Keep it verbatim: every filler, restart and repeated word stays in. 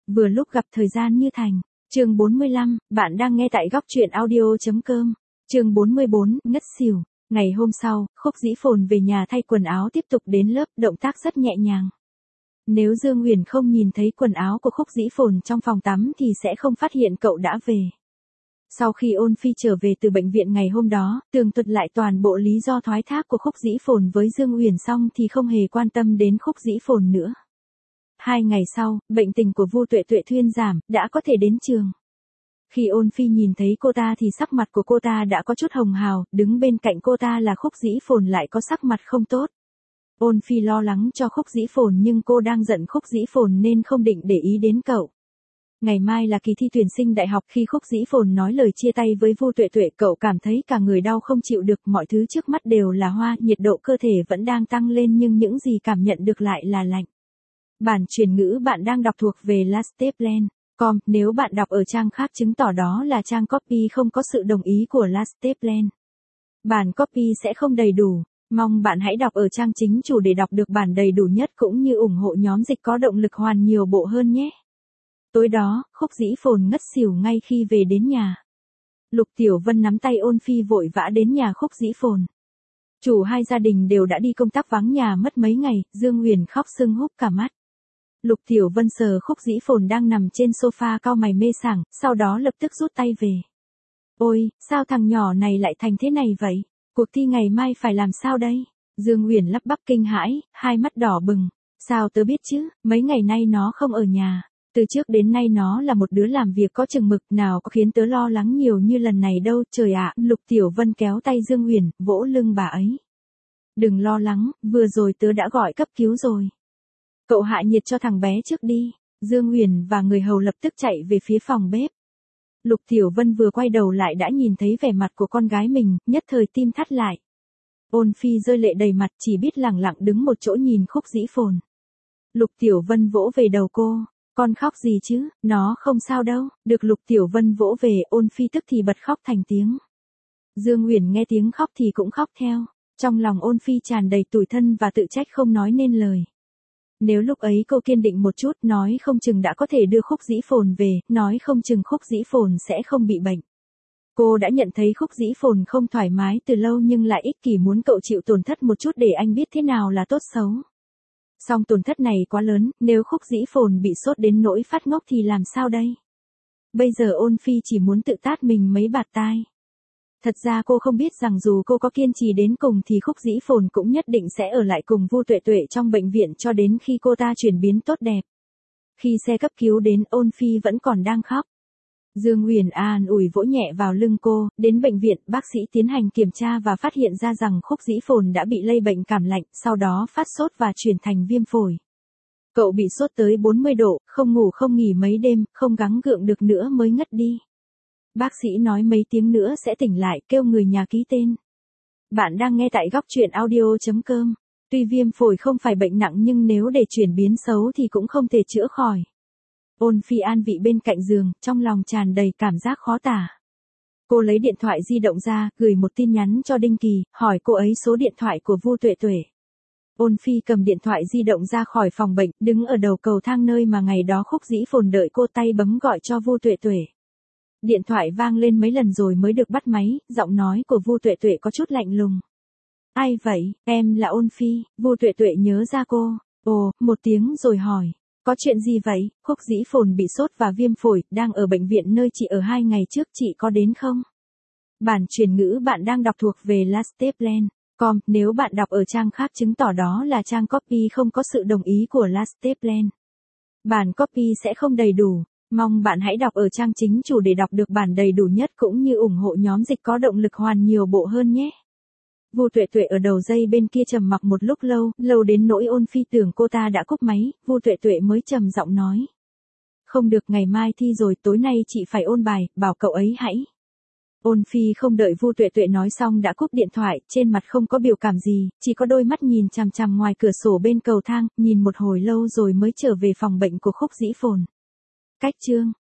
Vừa lúc gặp thời gian như thành. Chương bốn mươi lăm, bạn đang nghe tại góc truyện audio chấm com. Chương bốn mươi bốn, ngất xỉu. Ngày hôm sau, Khúc Dĩ Phồn về nhà thay quần áo tiếp tục đến lớp, động tác rất nhẹ nhàng. Nếu Dương Uyển không nhìn thấy quần áo của Khúc Dĩ Phồn trong phòng tắm thì sẽ không phát hiện cậu đã về. Sau khi Ôn Phi trở về từ bệnh viện ngày hôm đó, tường thuật lại toàn bộ lý do thoái thác của Khúc Dĩ Phồn với Dương Uyển xong thì không hề quan tâm đến Khúc Dĩ Phồn nữa. Hai ngày sau, bệnh tình của Vu Tuệ Tuệ thuyên giảm, đã có thể đến trường. Khi Ôn Phi nhìn thấy cô ta thì sắc mặt của cô ta đã có chút hồng hào, đứng bên cạnh cô ta là Khúc Dĩ Phồn lại có sắc mặt không tốt. Ôn Phi lo lắng cho Khúc Dĩ Phồn nhưng cô đang giận Khúc Dĩ Phồn nên không định để ý đến cậu. Ngày mai là kỳ thi tuyển sinh đại học, khi Khúc Dĩ Phồn nói lời chia tay với Vu Tuệ Tuệ, cậu cảm thấy cả người đau không chịu được, mọi thứ trước mắt đều là hoa, nhiệt độ cơ thể vẫn đang tăng lên nhưng những gì cảm nhận được lại là lạnh. Bản chuyển ngữ bạn đang đọc thuộc về lasteplan chấm com, nếu bạn đọc ở trang khác chứng tỏ đó là trang copy không có sự đồng ý của lasteplan. Bản copy sẽ không đầy đủ, mong bạn hãy đọc ở trang chính chủ để đọc được bản đầy đủ nhất cũng như ủng hộ nhóm dịch có động lực hoàn nhiều bộ hơn nhé. Tối đó, Khúc Dĩ Phồn ngất xỉu ngay khi về đến nhà. Lục Tiểu Vân nắm tay Ôn Phi vội vã đến nhà Khúc Dĩ Phồn. Chủ hai gia đình đều đã đi công tác vắng nhà mất mấy ngày, Dương Uyển khóc sưng húp cả mắt. Lục Tiểu Vân sờ Khúc Dĩ Phồn đang nằm trên sofa cau mày mê sảng, sau đó lập tức rút tay về. Ôi, sao thằng nhỏ này lại thành thế này vậy? Cuộc thi ngày mai phải làm sao đây? Dương Uyển lắp bắp kinh hãi, hai mắt đỏ bừng. Sao tớ biết chứ, mấy ngày nay nó không ở nhà. Từ trước đến nay nó là một đứa làm việc có chừng mực, nào có khiến tớ lo lắng nhiều như lần này đâu, trời ạ. Lục Tiểu Vân kéo tay Dương Uyển, vỗ lưng bà ấy. Đừng lo lắng, vừa rồi tớ đã gọi cấp cứu rồi. Cậu hạ nhiệt cho thằng bé trước đi. Dương Uyển và người hầu lập tức chạy về phía phòng bếp. Lục Tiểu Vân vừa quay đầu lại đã nhìn thấy vẻ mặt của con gái mình, nhất thời tim thắt lại. Ôn Phi rơi lệ đầy mặt, chỉ biết lẳng lặng đứng một chỗ nhìn Khúc Dĩ Phồn. Lục Tiểu Vân vỗ về đầu cô. Con khóc gì chứ, nó không sao đâu. Được Lục Tiểu Vân vỗ về, Ôn Phi tức thì bật khóc thành tiếng. Dương Uyển nghe tiếng khóc thì cũng khóc theo. Trong lòng Ôn Phi tràn đầy tủi thân và tự trách không nói nên lời. Nếu lúc ấy cô kiên định một chút, nói không chừng đã có thể đưa Khúc Dĩ Phồn về, nói không chừng Khúc Dĩ Phồn sẽ không bị bệnh. Cô đã nhận thấy Khúc Dĩ Phồn không thoải mái từ lâu nhưng lại ích kỷ muốn cậu chịu tổn thất một chút để anh biết thế nào là tốt xấu. Song tổn thất này quá lớn, nếu Khúc Dĩ Phồn bị sốt đến nỗi phát ngốc thì làm sao đây? Bây giờ Ôn Phi chỉ muốn tự tát mình mấy bạt tai. Thật ra cô không biết rằng dù cô có kiên trì đến cùng thì Khúc Dĩ Phồn cũng nhất định sẽ ở lại cùng Vu Tuệ Tuệ trong bệnh viện cho đến khi cô ta chuyển biến tốt đẹp. Khi xe cấp cứu đến, Ôn Phi vẫn còn đang khóc. Dương Uyển an ủi vỗ nhẹ vào lưng cô, đến bệnh viện, bác sĩ tiến hành kiểm tra và phát hiện ra rằng Khúc Dĩ Phồn đã bị lây bệnh cảm lạnh, sau đó phát sốt và chuyển thành viêm phổi. Cậu bị sốt tới bốn mươi độ, không ngủ không nghỉ mấy đêm, không gắng gượng được nữa mới ngất đi. Bác sĩ nói mấy tiếng nữa sẽ tỉnh lại, kêu người nhà ký tên. Bạn đang nghe tại góc truyện audio chấm com. Tuy viêm phổi không phải bệnh nặng nhưng nếu để chuyển biến xấu thì cũng không thể chữa khỏi. Ôn Phi an vị bên cạnh giường, trong lòng tràn đầy cảm giác khó tả. Cô lấy điện thoại di động ra, gửi một tin nhắn cho Đinh Kỳ, hỏi cô ấy số điện thoại của Vu Tuệ Tuệ. Ôn Phi cầm điện thoại di động ra khỏi phòng bệnh, đứng ở đầu cầu thang nơi mà ngày đó Khúc Dĩ Phồn đợi cô, tay bấm gọi cho Vu Tuệ Tuệ. Điện thoại vang lên mấy lần rồi mới được bắt máy, giọng nói của Vu Tuệ Tuệ có chút lạnh lùng. Ai vậy? Em là Ôn Phi. Vu Tuệ Tuệ nhớ ra cô. Ồ, một tiếng rồi hỏi. Có chuyện gì vậy? Khúc Dĩ Phồn bị sốt và viêm phổi, đang ở bệnh viện nơi chị ở hai ngày trước, chị có đến không? Bản chuyển ngữ bạn đang đọc thuộc về lasteplan chấm com, nếu bạn đọc ở trang khác chứng tỏ đó là trang copy không có sự đồng ý của lasteplan. Bản copy sẽ không đầy đủ, mong bạn hãy đọc ở trang chính chủ để đọc được bản đầy đủ nhất cũng như ủng hộ nhóm dịch có động lực hoàn nhiều bộ hơn nhé. Vu Tuệ Tuệ ở đầu dây bên kia trầm mặc một lúc lâu, lâu đến nỗi Ôn Phi tưởng cô ta đã cúp máy, Vu Tuệ Tuệ mới trầm giọng nói. Không được, ngày mai thi rồi, tối nay chị phải ôn bài, bảo cậu ấy hãy. Ôn Phi không đợi Vu Tuệ Tuệ nói xong đã cúp điện thoại, trên mặt không có biểu cảm gì, chỉ có đôi mắt nhìn chằm chằm ngoài cửa sổ bên cầu thang, nhìn một hồi lâu rồi mới trở về phòng bệnh của Khúc Dĩ Phồn. Cách chương